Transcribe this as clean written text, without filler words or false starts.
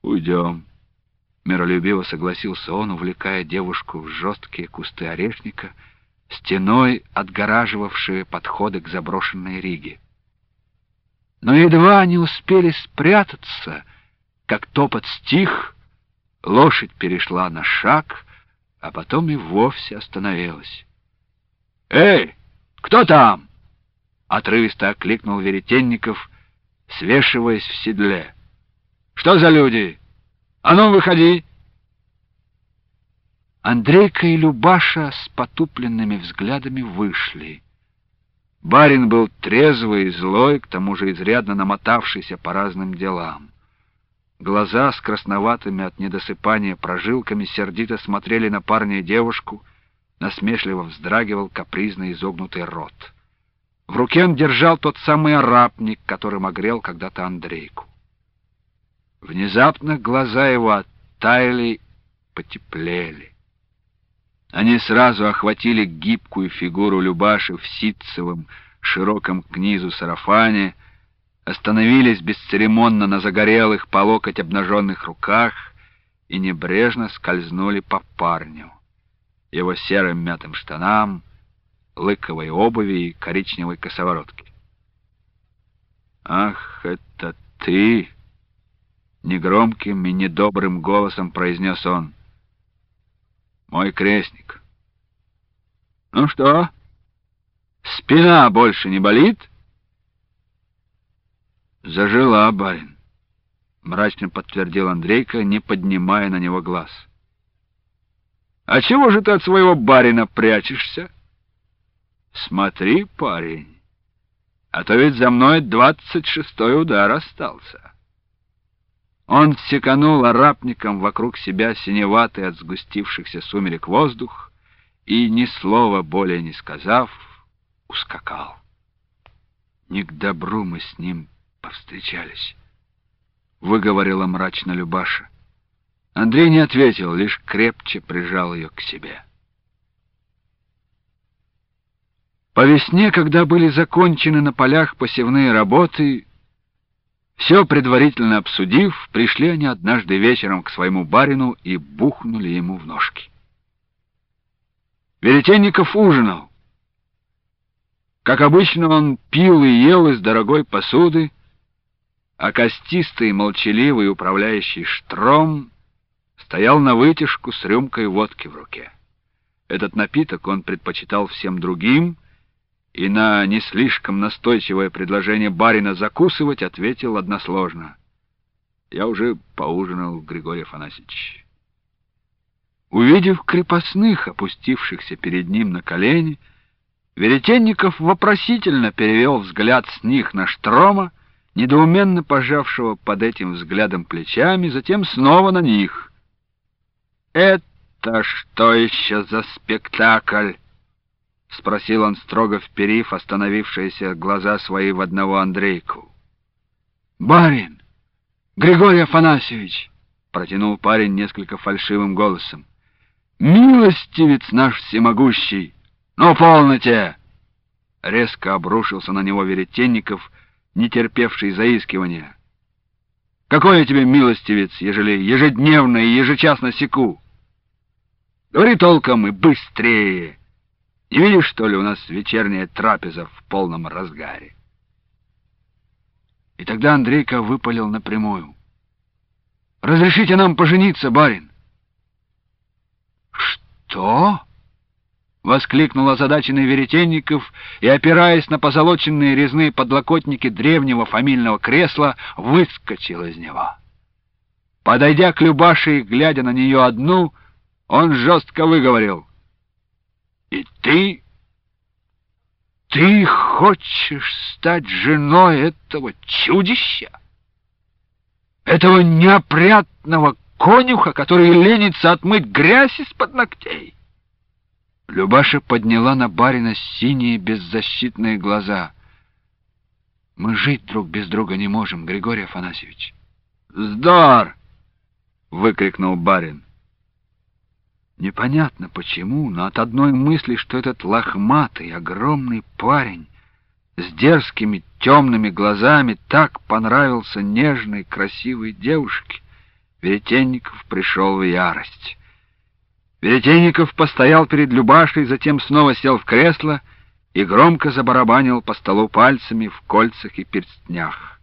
Уйдем. Миролюбиво согласился он, увлекая девушку в жесткие кусты орешника, стеной отгораживавшие подходы к заброшенной риге. Но едва они успели спрятаться, как топот стих, лошадь перешла на шаг, а потом и вовсе остановилась. «Эй, кто там?» — отрывисто окликнул Веретенников, свешиваясь в седле. «Что за люди? А ну, выходи!» Андрейка и Любаша с потупленными взглядами вышли. Барин был трезвый и злой, к тому же изрядно намотавшийся по разным делам. Глаза с красноватыми от недосыпания прожилками сердито смотрели на парня и девушку, насмешливо вздрагивал капризно изогнутый рот. В руке он держал тот самый арапник, которым огрел когда-то Андрейку. Внезапно глаза его оттаяли, потеплели. Они сразу охватили гибкую фигуру Любаши в ситцевом, широком к низу сарафане, остановились бесцеремонно на загорелых по локоть обнаженных руках и небрежно скользнули по парню, его серым мятым штанам, лыковой обуви и коричневой косоворотке. «Ах, это ты!» — негромким и недобрым голосом произнес он. «Мой крестник. Ну что, спина больше не болит?» «Зажила, барин», — мрачно подтвердил Андрейка, не поднимая на него глаз. «А чего же ты от своего барина прячешься? Смотри, парень, а то ведь за мной 26-й удар остался». Он секанул арапником вокруг себя синеватый от сгустившихся сумерек воздух и, ни слова более не сказав, ускакал. «Не к добру мы с ним повстречались», — выговорила мрачно Любаша. Андрей не ответил, лишь крепче прижал ее к себе. По весне, когда были закончены на полях посевные работы, все предварительно обсудив, пришли они однажды вечером к своему барину и бухнули ему в ножки. Веретенников ужинал. Как обычно, он пил и ел из дорогой посуды, а костистый, молчаливый управляющий Штром стоял навытяжку с рюмкой водки в руке. Этот напиток он предпочитал всем другим, и на не слишком настойчивое предложение барина закусывать ответил односложно: «Я уже поужинал, Григорий Афанасьевич». Увидев крепостных, опустившихся перед ним на колени, Веретенников вопросительно перевел взгляд с них на Штрома, недоуменно пожавшего под этим взглядом плечами, затем снова на них. «Это что еще за спектакль?» — спросил он, строго вперив остановившиеся глаза свои в одного Андрейку. «Барин! Григорий Афанасьевич!» — протянул парень несколько фальшивым голосом. «Милостивец наш всемогущий! Ну, полноте!» Резко обрушился на него Веретенников, не терпевший заискивания. «Какой я тебе милостивец, ежели ежедневно и ежечасно секу? Говори толком и быстрее! Не видишь, что ли, у нас вечерняя трапеза в полном разгаре?» И тогда Андрейка выпалил напрямую: «Разрешите нам пожениться, барин!» «Что?» — воскликнул озадаченный Веретенников и, опираясь на позолоченные резные подлокотники древнего фамильного кресла, выскочил из него. Подойдя к Любаше и глядя на нее одну, он жестко выговорил: «И ты хочешь стать женой этого чудища? Этого неопрятного конюха, который ленится отмыть грязь из-под ногтей?» Любаша подняла на барина синие беззащитные глаза. «Мы жить друг без друга не можем, Григорий Афанасьевич». «Вздор!» — выкрикнул барин. Непонятно почему, но от одной мысли, что этот лохматый, огромный парень с дерзкими темными глазами так понравился нежной, красивой девушке, Веретенников пришел в ярость. Веретенников постоял перед Любашей, затем снова сел в кресло и громко забарабанил по столу пальцами в кольцах и перстнях.